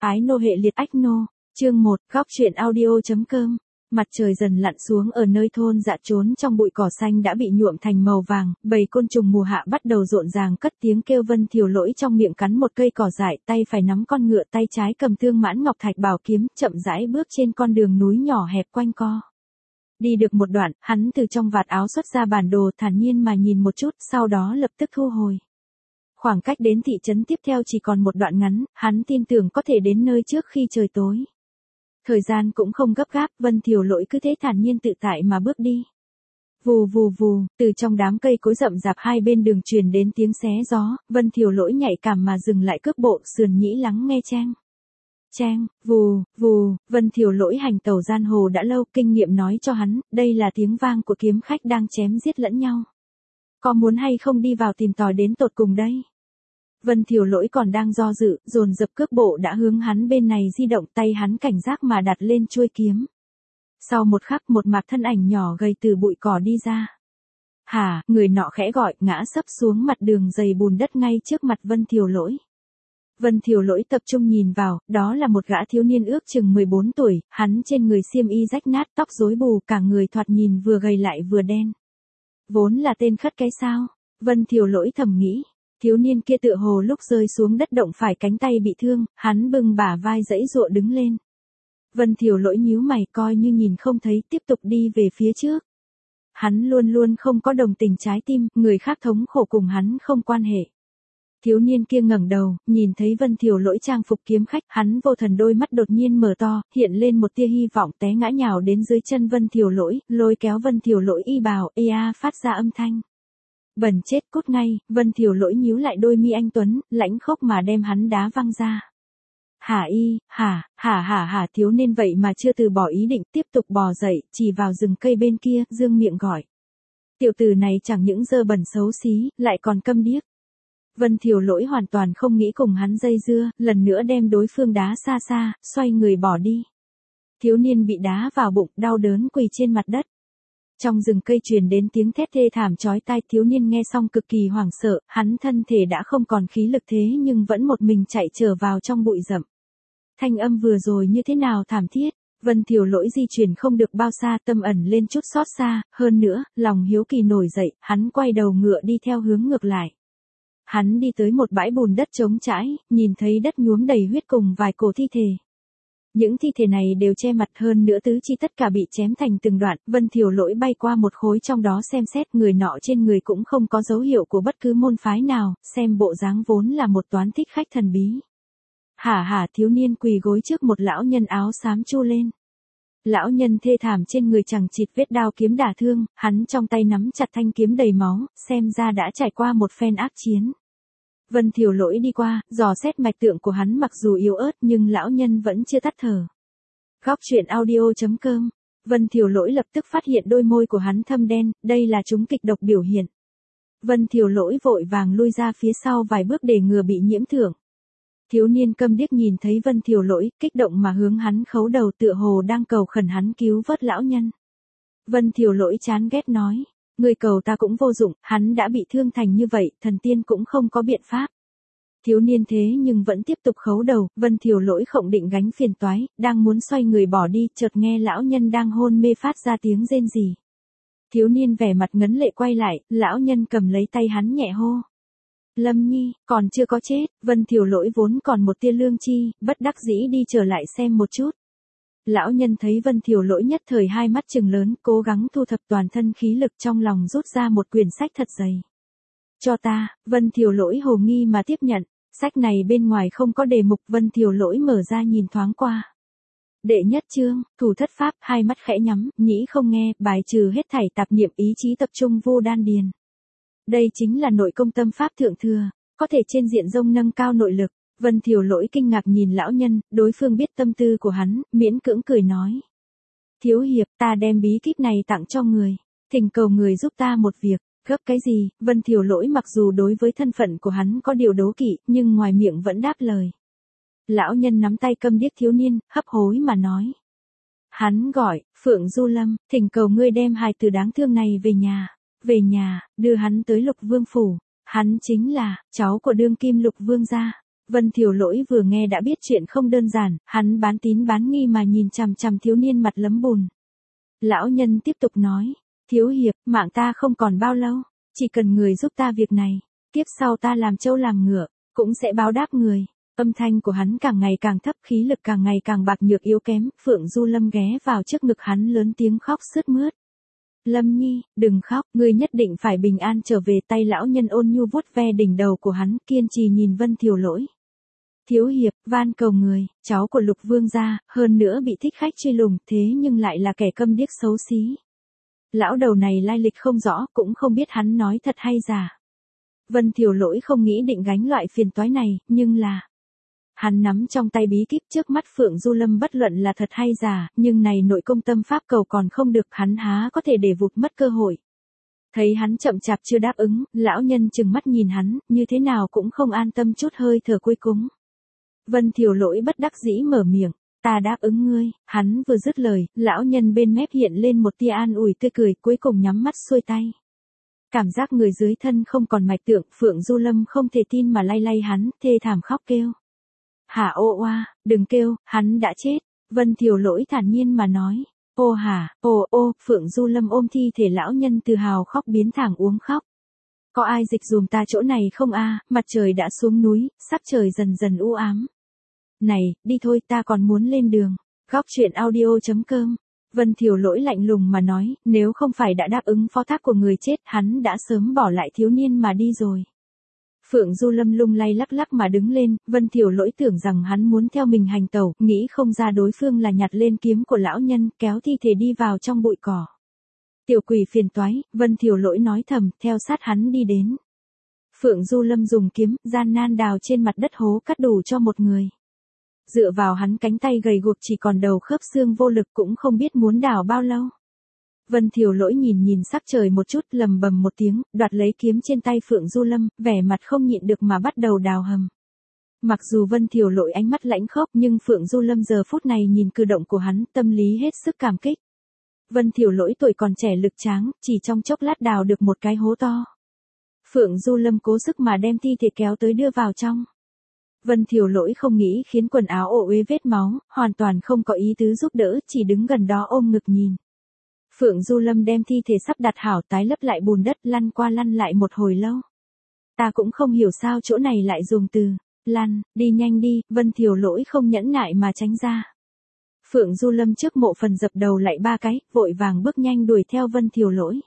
Ái nô hệ liệt ách nô. Chương 1, góc truyện audio.com. Mặt trời dần lặn xuống ở nơi thôn dạ trốn trong bụi cỏ xanh đã bị nhuộm thành màu vàng, bầy côn trùng mùa hạ bắt đầu rộn ràng cất tiếng kêu. Vân Thiều Lỗi trong miệng cắn một cây cỏ dại, tay phải nắm con ngựa, tay trái cầm Thương Mãn Ngọc Thạch bảo kiếm, chậm rãi bước trên con đường núi nhỏ hẹp quanh co. Đi được một đoạn, hắn từ trong vạt áo xuất ra bản đồ, thản nhiên mà nhìn một chút, sau đó lập tức thu hồi. Khoảng cách đến thị trấn tiếp theo chỉ còn một đoạn ngắn, hắn tin tưởng có thể đến nơi trước khi trời tối. Thời gian cũng không gấp gáp, Vân Thiều Lỗi cứ thế thản nhiên tự tại mà bước đi. Vù vù vù, từ trong đám cây cối rậm rạp hai bên đường truyền đến tiếng xé gió, Vân Thiều Lỗi nhạy cảm mà dừng lại cước bộ, sườn nhĩ lắng nghe chang. Chang, vù, vù, Vân Thiều Lỗi hành tẩu giang hồ đã lâu, kinh nghiệm nói cho hắn, đây là tiếng vang của kiếm khách đang chém giết lẫn nhau. Có muốn hay không đi vào tìm tòi đến tột cùng đây? Vân Thiều Lỗi còn đang do dự, dồn dập cước bộ đã hướng hắn bên này di động, tay hắn cảnh giác mà đặt lên chuôi kiếm. Sau một khắc, một mạc thân ảnh nhỏ gầy từ bụi cỏ đi ra. Hả, người nọ khẽ gọi, ngã sấp xuống mặt đường dày bùn đất ngay trước mặt Vân Thiều Lỗi. Vân Thiều Lỗi tập trung nhìn vào, đó là một gã thiếu niên ước chừng 14 tuổi, hắn trên người xiêm y rách nát, tóc rối bù, cả người thoạt nhìn vừa gầy lại vừa đen. Vốn là tên khất cái sao? Vân Thiều Lỗi thầm nghĩ. Thiếu niên kia tựa hồ lúc rơi xuống đất động phải cánh tay bị thương, hắn bưng bả vai giãy giụa đứng lên. Vân Thiều Lỗi nhíu mày coi như nhìn không thấy, tiếp tục đi về phía trước. Hắn luôn luôn không có đồng tình trái tim, người khác thống khổ cùng hắn không quan hệ. Thiếu niên kia ngẩng đầu, nhìn thấy Vân Thiều Lỗi trang phục kiếm khách, hắn vô thần đôi mắt đột nhiên mở to, hiện lên một tia hy vọng, té ngã nhào đến dưới chân Vân Thiều Lỗi, lôi kéo Vân Thiều Lỗi y bào, phát ra âm thanh. Bẩn chết cút ngay, Vân Thiều Lỗi nhíu lại đôi mi anh tuấn, lãnh khốc mà đem hắn đá văng ra. Hả, thiếu niên vậy mà chưa từ bỏ ý định, tiếp tục bò dậy, chỉ vào rừng cây bên kia, dương miệng gọi. Tiểu tử này chẳng những dơ bẩn xấu xí, lại còn câm điếc. Vân Thiều Lỗi hoàn toàn không nghĩ cùng hắn dây dưa, lần nữa đem đối phương đá xa xa, xoay người bỏ đi. Thiếu niên bị đá vào bụng, đau đớn quỳ trên mặt đất. Trong rừng cây truyền đến tiếng thét thê thảm chói tai, thiếu niên nghe xong cực kỳ hoảng sợ, hắn thân thể đã không còn khí lực thế nhưng vẫn một mình chạy trở vào trong bụi rậm. Thanh âm vừa rồi như thế nào thảm thiết, Vân Thiều Lỗi di chuyển không được bao xa, tâm ẩn lên chút xót xa, hơn nữa, lòng hiếu kỳ nổi dậy, hắn quay đầu ngựa đi theo hướng ngược lại. Hắn đi tới một bãi bùn đất trống trãi, nhìn thấy đất nhuốm đầy huyết cùng vài cổ thi thể. Những thi thể này đều che mặt, hơn nữa tứ chi tất cả bị chém thành từng đoạn. Vân Thiều Lỗi bay qua một khối trong đó xem xét, người nọ trên người cũng không có dấu hiệu của bất cứ môn phái nào, xem bộ dáng vốn là một toán thích khách thần bí. Hả, thiếu niên quỳ gối trước một lão nhân áo xám chu lên. Lão nhân thê thảm trên người chẳng chịt vết đao kiếm đả thương, hắn trong tay nắm chặt thanh kiếm đầy máu, xem ra đã trải qua một phen ác chiến. Vân Thiều Lỗi đi qua, dò xét mạch tượng của hắn, mặc dù yếu ớt nhưng lão nhân vẫn chưa tắt thở. Góc truyện audio.com. Vân Thiều Lỗi lập tức phát hiện đôi môi của hắn thâm đen, đây là chúng kịch độc biểu hiện. Vân Thiều Lỗi vội vàng lui ra phía sau vài bước để ngừa bị nhiễm thưởng. Thiếu niên câm điếc nhìn thấy Vân Thiều Lỗi, kích động mà hướng hắn khấu đầu, tựa hồ đang cầu khẩn hắn cứu vớt lão nhân. Vân Thiều Lỗi chán ghét nói. Người cầu ta cũng vô dụng, hắn đã bị thương thành như vậy, thần tiên cũng không có biện pháp. Thiếu niên thế nhưng vẫn tiếp tục khấu đầu, Vân Thiều Lỗi không định gánh phiền toái, đang muốn xoay người bỏ đi, chợt nghe lão nhân đang hôn mê phát ra tiếng rên rỉ. Thiếu niên vẻ mặt ngấn lệ quay lại, lão nhân cầm lấy tay hắn nhẹ hô. Lâm Nhi, còn chưa có chết. Vân Thiều Lỗi vốn còn một tia lương chi, bất đắc dĩ đi trở lại xem một chút. Lão nhân thấy Vân Thiều Lỗi nhất thời hai mắt trừng lớn, cố gắng thu thập toàn thân khí lực, trong lòng rút ra một quyển sách thật dày. Cho ta. Vân Thiều Lỗi hồ nghi mà tiếp nhận, sách này bên ngoài không có đề mục. Vân Thiều Lỗi mở ra nhìn thoáng qua. Đệ nhất chương, thủ thất pháp, hai mắt khẽ nhắm, nhĩ không nghe, bài trừ hết thảy tạp niệm, ý chí tập trung vô đan điền. Đây chính là nội công tâm pháp thượng thừa, có thể trên diện rộng nâng cao nội lực. Vân Thiều Lỗi kinh ngạc nhìn lão nhân, đối phương biết tâm tư của hắn, miễn cưỡng cười nói. Thiếu hiệp, ta đem bí kíp này tặng cho người, thỉnh cầu người giúp ta một việc. Gấp cái gì? Vân Thiều Lỗi mặc dù đối với thân phận của hắn có điều đố kỵ, nhưng ngoài miệng vẫn đáp lời. Lão nhân nắm tay câm điếc thiếu niên, hấp hối mà nói. Hắn gọi, Phượng Du Lâm, thỉnh cầu ngươi đem hài tử đáng thương này về nhà, đưa hắn tới Lục Vương phủ. Hắn chính là cháu của đương kim Lục Vương gia. Vân Thiều Lỗi vừa nghe đã biết chuyện không đơn giản, hắn bán tín bán nghi mà nhìn chằm chằm thiếu niên mặt lấm bùn. Lão nhân tiếp tục nói, thiếu hiệp, mạng ta không còn bao lâu, chỉ cần người giúp ta việc này, kiếp sau ta làm trâu làm ngựa, cũng sẽ báo đáp người. Âm thanh của hắn càng ngày càng thấp, khí lực càng ngày càng bạc nhược yếu kém, Phượng Du Lâm ghé vào trước ngực hắn lớn tiếng khóc sướt mướt. Lâm Nhi, đừng khóc, ngươi nhất định phải bình an trở về. Tay lão nhân ôn nhu vuốt ve đỉnh đầu của hắn, kiên trì nhìn Vân Thiều Lỗi. Thiếu hiệp, van cầu người, cháu của Lục Vương gia, hơn nữa bị thích khách truy lùng, thế nhưng lại là kẻ câm điếc xấu xí. Lão đầu này lai lịch không rõ, cũng không biết hắn nói thật hay giả. Vân Thiều Lỗi không nghĩ định gánh loại phiền toái này, nhưng là... Hắn nắm trong tay bí kíp trước mắt Phượng Du Lâm, bất luận là thật hay giả, nhưng này nội công tâm pháp cầu còn không được, hắn há có thể để vụt mất cơ hội. Thấy hắn chậm chạp chưa đáp ứng, lão nhân trừng mắt nhìn hắn, như thế nào cũng không an tâm chút hơi thở cuối cùng. Vân Thiều Lỗi bất đắc dĩ mở miệng, ta đáp ứng ngươi. Hắn vừa dứt lời, lão nhân bên mép hiện lên một tia an ủi tươi cười, cuối cùng nhắm mắt xuôi tay. Cảm giác người dưới thân không còn mạch tượng, Phượng Du Lâm không thể tin mà lay lay hắn, thê thảm khóc kêu. Hả ô oa, đừng kêu, hắn đã chết. Vân Thiều Lỗi thản nhiên mà nói. Ô hả, ô, Phượng Du Lâm ôm thi thể lão nhân tự hào khóc biến thẳng uống khóc. Có ai dịch dùm ta chỗ này không a? Mặt trời đã xuống núi, sắc trời dần dần u ám. Này, đi thôi, ta còn muốn lên đường. Góc truyện audio.com. Vân Thiều Lỗi lạnh lùng mà nói, nếu không phải đã đáp ứng phó thác của người chết, hắn đã sớm bỏ lại thiếu niên mà đi rồi. Phượng Du Lâm lung lay lắc lắc mà đứng lên, Vân Thiều Lỗi tưởng rằng hắn muốn theo mình hành tẩu, nghĩ không ra đối phương là nhặt lên kiếm của lão nhân, kéo thi thể đi vào trong bụi cỏ. Tiểu quỷ phiền toái, Vân Thiều Lỗi nói thầm, theo sát hắn đi đến. Phượng Du Lâm dùng kiếm, gian nan đào trên mặt đất hố cắt đủ cho một người. Dựa vào hắn cánh tay gầy guộc chỉ còn đầu khớp xương vô lực, cũng không biết muốn đào bao lâu. Vân Thiều Lỗi nhìn sắc trời một chút, lầm bầm một tiếng, đoạt lấy kiếm trên tay Phượng Du Lâm, vẻ mặt không nhịn được mà bắt đầu đào hầm. Mặc dù Vân Thiều Lỗi ánh mắt lãnh khốc, nhưng Phượng Du Lâm giờ phút này nhìn cử động của hắn, tâm lý hết sức cảm kích. Vân Thiều Lỗi tuổi còn trẻ lực tráng, chỉ trong chốc lát đào được một cái hố to. Phượng Du Lâm cố sức mà đem thi thể kéo tới đưa vào trong. Vân Thiều Lỗi không nghĩ khiến quần áo ổ uế vết máu, hoàn toàn không có ý tứ giúp đỡ, chỉ đứng gần đó ôm ngực nhìn. Phượng Du Lâm đem thi thể sắp đặt hảo tái lấp lại bùn đất, lăn qua lăn lại một hồi lâu. Ta cũng không hiểu sao chỗ này lại dùng từ lăn, đi nhanh đi. Vân Thiều Lỗi không nhẫn nại mà tránh ra. Phượng Du Lâm trước mộ phần dập đầu lại 3 cái, vội vàng bước nhanh đuổi theo Vân Thiều Lỗi.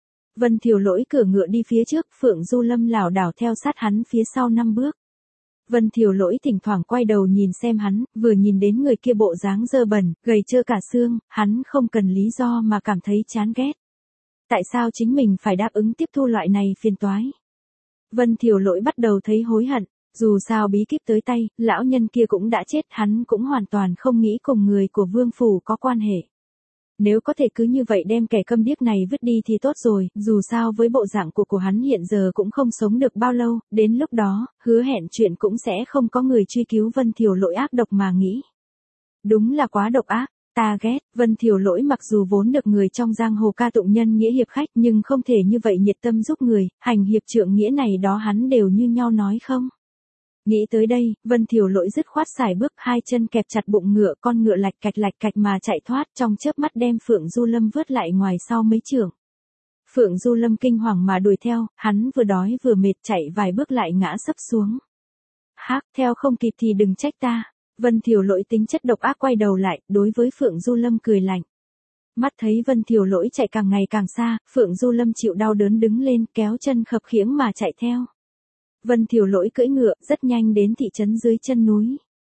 Vân Thiều Lỗi cửa ngựa đi phía trước, Phượng Du Lâm lảo đảo theo sát hắn phía sau 5 bước. Vân Thiều Lỗi thỉnh thoảng quay đầu nhìn xem hắn, vừa nhìn đến người kia bộ dáng dơ bẩn, gầy trơ cả xương, hắn không cần lý do mà cảm thấy chán ghét. Tại sao chính mình phải đáp ứng tiếp thu loại này phiền toái? Vân Thiều Lỗi bắt đầu thấy hối hận, dù sao bí kíp tới tay, lão nhân kia cũng đã chết, hắn cũng hoàn toàn không nghĩ cùng người của Vương Phủ có quan hệ. Nếu có thể cứ như vậy đem kẻ câm điếc này vứt đi thì tốt rồi, dù sao với bộ dạng của hắn hiện giờ cũng không sống được bao lâu, đến lúc đó, hứa hẹn chuyện cũng sẽ không có người truy cứu. Vân Thiều Lỗi ác độc mà nghĩ. Đúng là quá độc ác, ta ghét. Vân Thiều Lỗi mặc dù vốn được người trong giang hồ ca tụng nhân nghĩa hiệp khách, nhưng không thể như vậy nhiệt tâm giúp người, hành hiệp trượng nghĩa này đó hắn đều như nhau nói không. Nghĩ tới đây, Vân Thiều Lỗi dứt khoát xài bước, 2 chân kẹp chặt bụng ngựa, con ngựa lạch cạch mà chạy thoát, trong chớp mắt đem Phượng Du Lâm vớt lại ngoài sau mấy trượng. Phượng Du Lâm kinh hoàng mà đuổi theo, hắn vừa đói vừa mệt, chạy vài bước lại ngã sấp xuống. Hắc, theo không kịp thì đừng trách ta. Vân Thiều Lỗi tính chất độc ác quay đầu lại, đối với Phượng Du Lâm cười lạnh. Mắt thấy Vân Thiều Lỗi chạy càng ngày càng xa, Phượng Du Lâm chịu đau đớn đứng lên, kéo chân khập khiễng mà chạy theo. Vân Thiều Lỗi cưỡi ngựa, rất nhanh đến thị trấn dưới chân núi.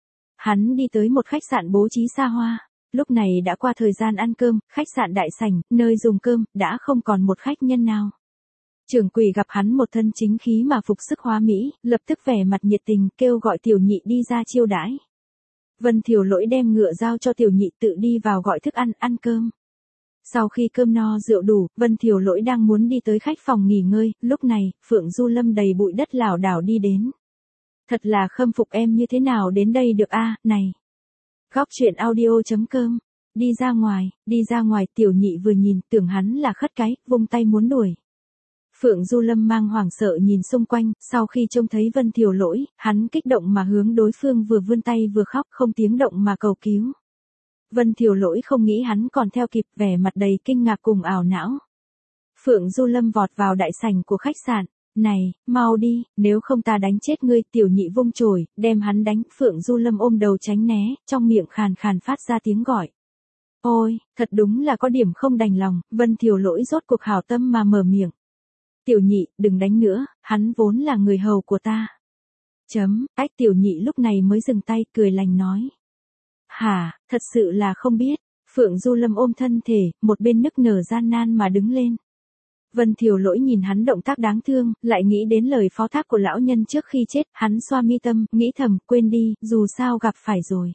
Hắn đi tới một khách sạn bố trí xa hoa. Lúc này đã qua thời gian ăn cơm, khách sạn đại sảnh, nơi dùng cơm, đã không còn một khách nhân nào. Trưởng quầy gặp hắn một thân chính khí mà phục sức hoa mỹ, lập tức vẻ mặt nhiệt tình, kêu gọi tiểu nhị đi ra chiêu đãi. Vân Thiều Lỗi đem ngựa giao cho tiểu nhị tự đi vào gọi thức ăn, ăn cơm. Sau khi cơm no rượu đủ, Vân Thiều Lỗi đang muốn đi tới khách phòng nghỉ ngơi, lúc này, Phượng Du Lâm đầy bụi đất lảo đảo đi đến. Thật là khâm phục em, như thế nào đến đây được a, này. Góc truyện audio.com. Đi ra ngoài, tiểu nhị vừa nhìn, tưởng hắn là khất cái, vung tay muốn đuổi. Phượng Du Lâm mang hoảng sợ nhìn xung quanh, sau khi trông thấy Vân Thiều Lỗi, hắn kích động mà hướng đối phương vừa vươn tay vừa khóc không tiếng động mà cầu cứu. Vân Thiều Lỗi không nghĩ hắn còn theo kịp, vẻ mặt đầy kinh ngạc cùng ảo não. Phượng Du Lâm vọt vào đại sảnh của khách sạn. Này, mau đi, nếu không ta đánh chết ngươi. Tiểu Nhị vung chổi, đem hắn đánh. Phượng Du Lâm ôm đầu tránh né, trong miệng khàn khàn phát ra tiếng gọi. Ôi, thật đúng là có điểm không đành lòng. Vân Thiều Lỗi rốt cuộc hảo tâm mà mở miệng. Tiểu Nhị, đừng đánh nữa, hắn vốn là người hầu của ta. Ách. Tiểu Nhị lúc này mới dừng tay, cười lành nói. Hả, thật sự là không biết. Phượng Du Lâm ôm thân thể, một bên nức nở gian nan mà đứng lên. Vân Thiều Lỗi nhìn hắn động tác đáng thương, lại nghĩ đến lời phó thác của lão nhân trước khi chết, hắn xoa mi tâm, nghĩ thầm, quên đi, dù sao gặp phải rồi.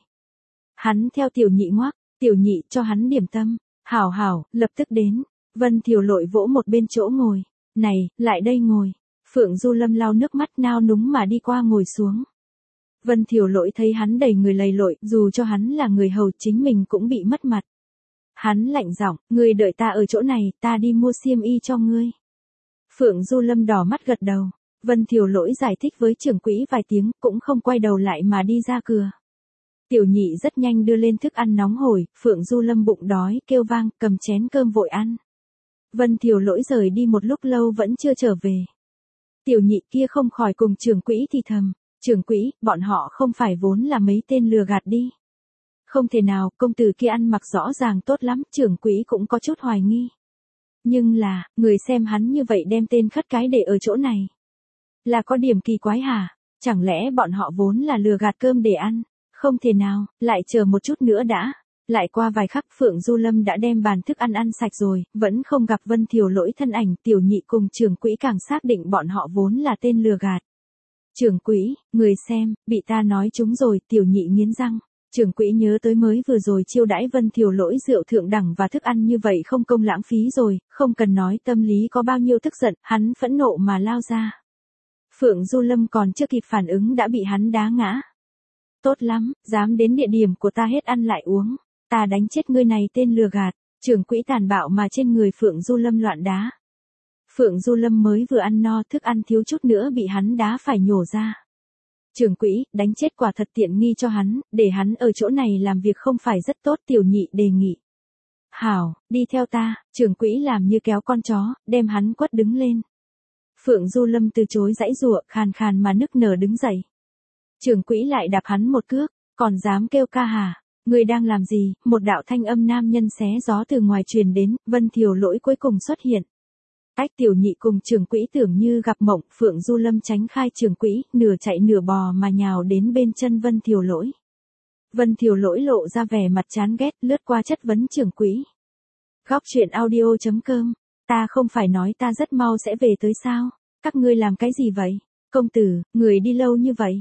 Hắn theo Tiểu Nhị ngoắc, Tiểu Nhị cho hắn điểm tâm, hảo hảo, lập tức đến. Vân Thiều Lỗi vỗ một bên chỗ ngồi, này, lại đây ngồi. Phượng Du Lâm lau nước mắt nao núng mà đi qua ngồi xuống. Vân Thiều Lỗi thấy hắn đầy người lầy lội, dù cho hắn là người hầu chính mình cũng bị mất mặt. Hắn lạnh giọng, ngươi đợi ta ở chỗ này, ta đi mua xiêm y cho ngươi. Phượng Du Lâm đỏ mắt gật đầu. Vân Thiều Lỗi giải thích với trưởng quỹ vài tiếng, cũng không quay đầu lại mà đi ra cửa. Tiểu Nhị rất nhanh đưa lên thức ăn nóng hổi, Phượng Du Lâm bụng đói, kêu vang, cầm chén cơm vội ăn. Vân Thiều Lỗi rời đi một lúc lâu vẫn chưa trở về. Tiểu Nhị kia không khỏi cùng trưởng quỹ thì thầm, trưởng quỹ, bọn họ không phải vốn là mấy tên lừa gạt đi. Không thể nào, công tử kia ăn mặc rõ ràng tốt lắm, trưởng quỹ cũng có chút hoài nghi. Nhưng là, người xem hắn như vậy đem tên khất cái để ở chỗ này. Là có điểm kỳ quái hả? Chẳng lẽ bọn họ vốn là lừa gạt cơm để ăn? Không thể nào, lại chờ một chút nữa đã. Lại qua vài khắc Phượng Du Lâm đã đem bàn thức ăn ăn sạch rồi, vẫn không gặp Vân Thiều Lỗi thân ảnh. Tiểu Nhị cùng trưởng quỹ càng xác định bọn họ vốn là tên lừa gạt. Trưởng quỹ, người xem, bị ta nói trúng rồi. Tiểu Nhị nghiến răng. Trưởng quỹ nhớ tới mới vừa rồi chiêu đãi Vân Thiều Lỗi rượu thượng đẳng và thức ăn như vậy không công lãng phí rồi, không cần nói tâm lý có bao nhiêu tức giận, hắn phẫn nộ mà lao ra. Phượng Du Lâm còn chưa kịp phản ứng đã bị hắn đá ngã. Tốt lắm, dám đến địa điểm của ta hết ăn lại uống, ta đánh chết ngươi này tên lừa gạt. Trưởng quỹ tàn bạo mà trên người Phượng Du Lâm loạn đá. Phượng Du Lâm mới vừa ăn no, thức ăn thiếu chút nữa bị hắn đá phải nhổ ra. Trưởng quỹ, đánh chết quả thật tiện nghi cho hắn, để hắn ở chỗ này làm việc không phải rất tốt. Tiểu Nhị đề nghị. Hảo, đi theo ta. Trưởng quỹ làm như kéo con chó, đem hắn quất đứng lên. Phượng Du Lâm từ chối giãy giụa, khàn khàn mà nức nở đứng dậy. Trưởng quỹ lại đạp hắn một cước, còn dám kêu ca hả? Ngươi đang làm gì? Một đạo thanh âm nam nhân xé gió từ ngoài truyền đến, Vân Thiều Lỗi cuối cùng xuất hiện. Tiểu Nhị cùng trưởng quỹ tưởng như gặp mộng, Phượng Du Lâm tránh khai trưởng quỹ, nửa chạy nửa bò mà nhào đến bên chân Vân Thiều Lỗi. Vân Thiều Lỗi lộ ra vẻ mặt chán ghét, lướt qua chất vấn trưởng quỹ. Góc truyện audio.com, ta không phải nói ta rất mau sẽ về tới sao? Các ngươi làm cái gì vậy? Công tử, người đi lâu như vậy.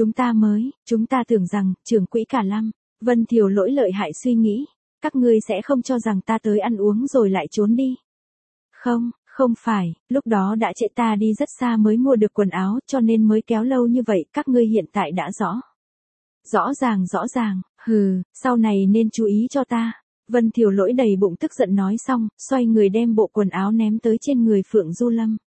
Chúng ta tưởng rằng, trưởng quỹ cả lăm. Vân Thiều Lỗi lợi hại suy nghĩ. Các ngươi sẽ không cho rằng ta tới ăn uống rồi lại trốn đi. Không phải, lúc đó đã trễ, ta đi rất xa mới mua được quần áo cho nên mới kéo lâu như vậy, các ngươi hiện tại đã rõ. Rõ ràng, hừ, sau này nên chú ý cho ta. Vân Thiều Lỗi đầy bụng tức giận nói xong, xoay người đem bộ quần áo ném tới trên người Phượng Du Lâm.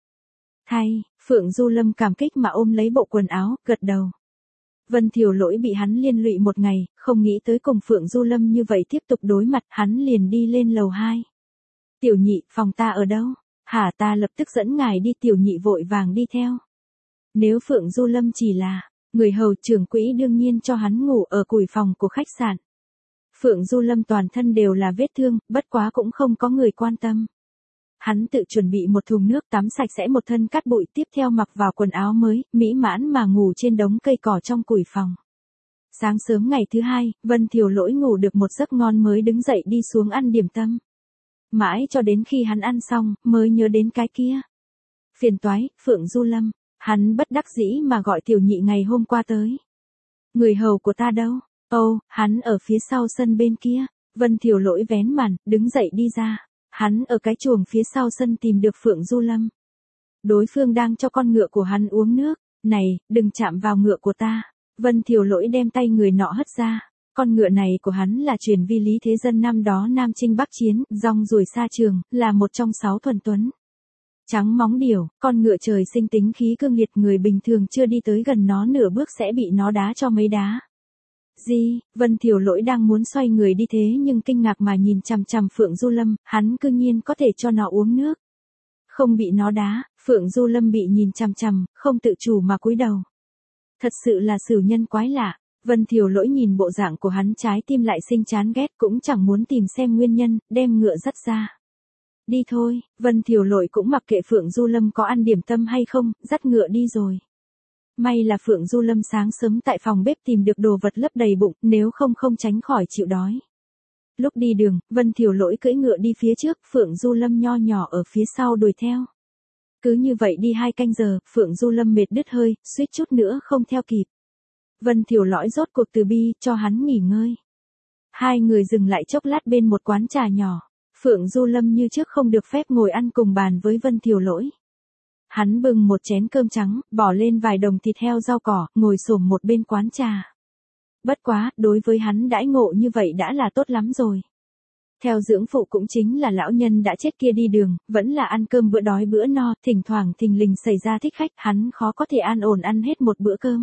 Phượng Du Lâm cảm kích mà ôm lấy bộ quần áo, gật đầu. Vân Thiều Lỗi bị hắn liên lụy một ngày, không nghĩ tới cùng Phượng Du Lâm như vậy tiếp tục đối mặt, hắn liền đi lên lầu 2. Tiểu Nhị, phòng ta ở đâu? Hả, ta lập tức dẫn ngài đi. Tiểu Nhị vội vàng đi theo. Nếu Phượng Du Lâm chỉ là người hầu, trưởng quỹ đương nhiên cho hắn ngủ ở củi phòng của khách sạn. Phượng Du Lâm toàn thân đều là vết thương, bất quá cũng không có người quan tâm. Hắn tự chuẩn bị một thùng nước tắm sạch sẽ, một thân cát bụi, tiếp theo mặc vào quần áo mới, mỹ mãn mà ngủ trên đống cây cỏ trong củi phòng. Sáng sớm ngày thứ hai, Vân Thiều Lỗi ngủ được một giấc ngon mới đứng dậy đi xuống ăn điểm tâm. Mãi cho đến khi hắn ăn xong, mới nhớ đến cái kia. Phiền toái, Phượng Du Lâm. Hắn bất đắc dĩ mà gọi Tiểu Nhị ngày hôm qua tới. Người hầu của ta đâu? Hắn ở phía sau sân bên kia. Vân Thiều Lỗi vén màn, đứng dậy đi ra. Hắn ở cái chuồng phía sau sân tìm được Phượng Du Lâm. Đối phương đang cho con ngựa của hắn uống nước. Này, đừng chạm vào ngựa của ta. Vân Thiều Lỗi đem tay người nọ hất ra. Con ngựa này của hắn là truyền vi Lý Thế Dân năm đó Nam Chinh Bắc Chiến, rong ruổi xa trường, là một trong 6 thuần tuấn. Trắng móng điểu, con ngựa trời sinh tính khí cương liệt, người bình thường chưa đi tới gần nó nửa bước sẽ bị nó đá cho mấy đá. Gì, Vân Thiều Lỗi đang muốn xoay người đi thế nhưng kinh ngạc mà nhìn chằm chằm Phượng Du Lâm, hắn cư nhiên có thể cho nó uống nước. Không bị nó đá, Phượng Du Lâm bị nhìn chằm chằm, không tự chủ mà cúi đầu. Thật sự là sửu nhân quái lạ. Vân Thiều Lỗi nhìn bộ dạng của hắn trái tim lại sinh chán ghét, cũng chẳng muốn tìm xem nguyên nhân, đem ngựa dắt ra. Đi thôi, Vân Thiều Lỗi cũng mặc kệ Phượng Du Lâm có ăn điểm tâm hay không, dắt ngựa đi rồi. May là Phượng Du Lâm sáng sớm tại phòng bếp tìm được đồ vật lấp đầy bụng, nếu không không tránh khỏi chịu đói. Lúc đi đường, Vân Thiều Lỗi cưỡi ngựa đi phía trước, Phượng Du Lâm nho nhỏ ở phía sau đuổi theo. Cứ như vậy đi 2 canh giờ, Phượng Du Lâm mệt đứt hơi, suýt chút nữa không theo kịp. Vân Thiều Lỗi rốt cuộc từ bi, cho hắn nghỉ ngơi. Hai người dừng lại chốc lát bên một quán trà nhỏ. Phượng Du Lâm như trước không được phép ngồi ăn cùng bàn với Vân Thiều Lỗi. Hắn bưng một chén cơm trắng, bỏ lên vài đồng thịt heo rau cỏ, ngồi xổm một bên quán trà. Bất quá, đối với hắn đãi ngộ như vậy đã là tốt lắm rồi. Theo dưỡng phụ cũng chính là lão nhân đã chết kia đi đường, vẫn là ăn cơm bữa đói bữa no, thỉnh thoảng thình lình xảy ra thích khách, hắn khó có thể an ổn ăn hết một bữa cơm.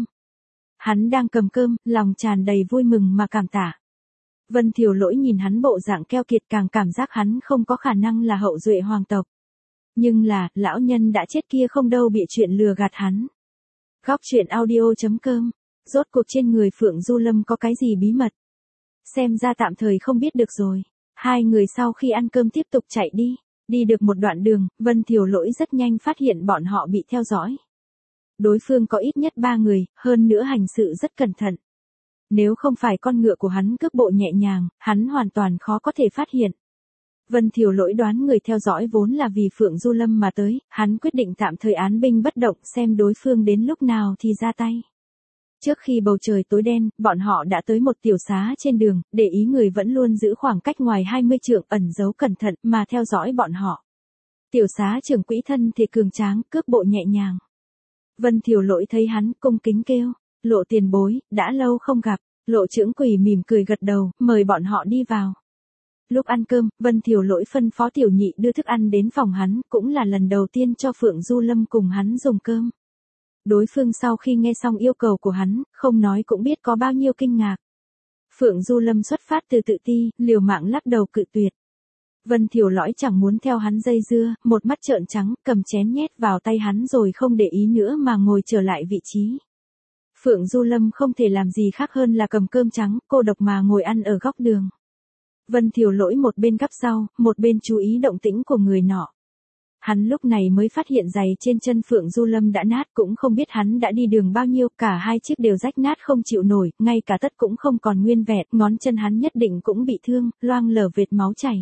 Hắn đang cầm cơm, lòng tràn đầy vui mừng mà cảm tạ. Vân Thiều Lỗi nhìn hắn bộ dạng keo kiệt càng cảm giác hắn không có khả năng là hậu duệ hoàng tộc. Nhưng là, lão nhân đã chết kia không đâu bị chuyện lừa gạt hắn. Góc truyện audio.com. Rốt cuộc trên người Phượng Du Lâm có cái gì bí mật? Xem ra tạm thời không biết được rồi. Hai người sau khi ăn cơm tiếp tục chạy đi. Đi được một đoạn đường, Vân Thiều Lỗi rất nhanh phát hiện bọn họ bị theo dõi. Đối phương có ít nhất 3 người, hơn nữa hành sự rất cẩn thận. Nếu không phải con ngựa của hắn cước bộ nhẹ nhàng, hắn hoàn toàn khó có thể phát hiện. Vân Thiều Lỗi đoán người theo dõi vốn là vì Phượng Du Lâm mà tới, hắn quyết định tạm thời án binh bất động xem đối phương đến lúc nào thì ra tay. Trước khi bầu trời tối đen, bọn họ đã tới một tiểu xá trên đường, để ý người vẫn luôn giữ khoảng cách ngoài 20 trượng ẩn giấu cẩn thận mà theo dõi bọn họ. Tiểu xá trưởng quỹ thân thì cường tráng, cước bộ nhẹ nhàng. Vân Thiều Lỗi thấy hắn cung kính kêu, Lộ tiền bối, đã lâu không gặp. Lộ trưởng quỷ mỉm cười gật đầu, mời bọn họ đi vào. Lúc ăn cơm, Vân Thiều Lỗi phân phó tiểu nhị đưa thức ăn đến phòng hắn, cũng là lần đầu tiên cho Phượng Du Lâm cùng hắn dùng cơm. Đối phương sau khi nghe xong yêu cầu của hắn, không nói cũng biết có bao nhiêu kinh ngạc. Phượng Du Lâm xuất phát từ tự ti, liều mạng lắc đầu cự tuyệt. Vân Thiều Lỗi chẳng muốn theo hắn dây dưa, một mắt trợn trắng, cầm chén nhét vào tay hắn rồi không để ý nữa mà ngồi trở lại vị trí. Phượng Du Lâm không thể làm gì khác hơn là cầm cơm trắng, cô độc mà ngồi ăn ở góc đường. Vân Thiều Lỗi một bên gắp rau, một bên chú ý động tĩnh của người nọ. Hắn lúc này mới phát hiện giày trên chân Phượng Du Lâm đã nát, cũng không biết hắn đã đi đường bao nhiêu, cả hai chiếc đều rách nát không chịu nổi, ngay cả tất cũng không còn nguyên vẹn, ngón chân hắn nhất định cũng bị thương, loang lở vệt máu chảy.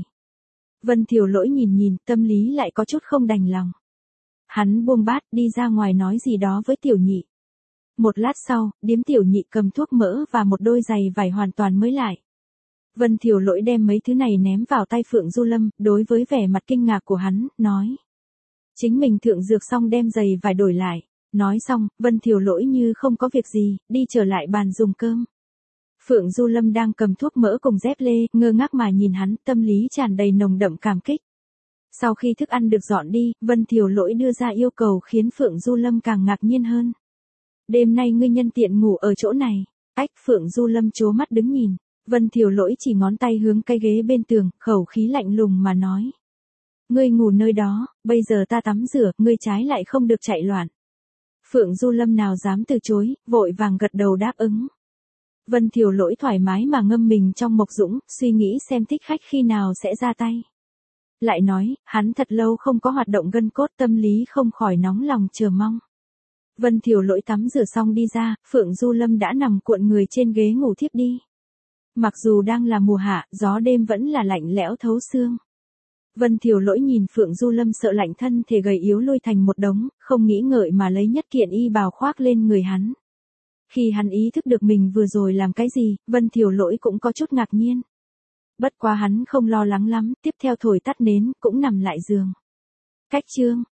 Vân Thiều Lỗi nhìn nhìn, tâm lý lại có chút không đành lòng. Hắn buông bát đi ra ngoài nói gì đó với tiểu nhị. Một lát sau, điếm tiểu nhị cầm thuốc mỡ và một đôi giày vải hoàn toàn mới lại. Vân Thiều Lỗi đem mấy thứ này ném vào tay Phượng Du Lâm, đối với vẻ mặt kinh ngạc của hắn, nói. Chính mình thượng dược xong đem giày vải đổi lại. Nói xong, Vân Thiều Lỗi như không có việc gì, đi trở lại bàn dùng cơm. Phượng Du Lâm đang cầm thuốc mỡ cùng dép lê, ngơ ngác mà nhìn hắn, tâm lý tràn đầy nồng đậm cảm kích. Sau khi thức ăn được dọn đi, Vân Thiều Lỗi đưa ra yêu cầu khiến Phượng Du Lâm càng ngạc nhiên hơn. Đêm nay ngươi nhân tiện ngủ ở chỗ này. Phượng Du Lâm trố mắt đứng nhìn. Vân Thiều Lỗi chỉ ngón tay hướng cây ghế bên tường, khẩu khí lạnh lùng mà nói. Ngươi ngủ nơi đó, bây giờ ta tắm rửa, ngươi trái lại không được chạy loạn. Phượng Du Lâm nào dám từ chối, vội vàng gật đầu đáp ứng. Vân Thiều Lỗi thoải mái mà ngâm mình trong mộc dũng, suy nghĩ xem thích khách khi nào sẽ ra tay. Lại nói, hắn thật lâu không có hoạt động gân cốt, tâm lý không khỏi nóng lòng chờ mong. Vân Thiều Lỗi tắm rửa xong đi ra, Phượng Du Lâm đã nằm cuộn người trên ghế ngủ thiếp đi. Mặc dù đang là mùa hạ, gió đêm vẫn là lạnh lẽo thấu xương. Vân Thiều Lỗi nhìn Phượng Du Lâm sợ lạnh, thân thể gầy yếu lui thành một đống, không nghĩ ngợi mà lấy nhất kiện y bào khoác lên người hắn. Khi hắn ý thức được mình vừa rồi làm cái gì, Vân Thiều Lỗi cũng có chút ngạc nhiên. Bất quá hắn không lo lắng lắm, tiếp theo thổi tắt nến, cũng nằm lại giường. Cách chương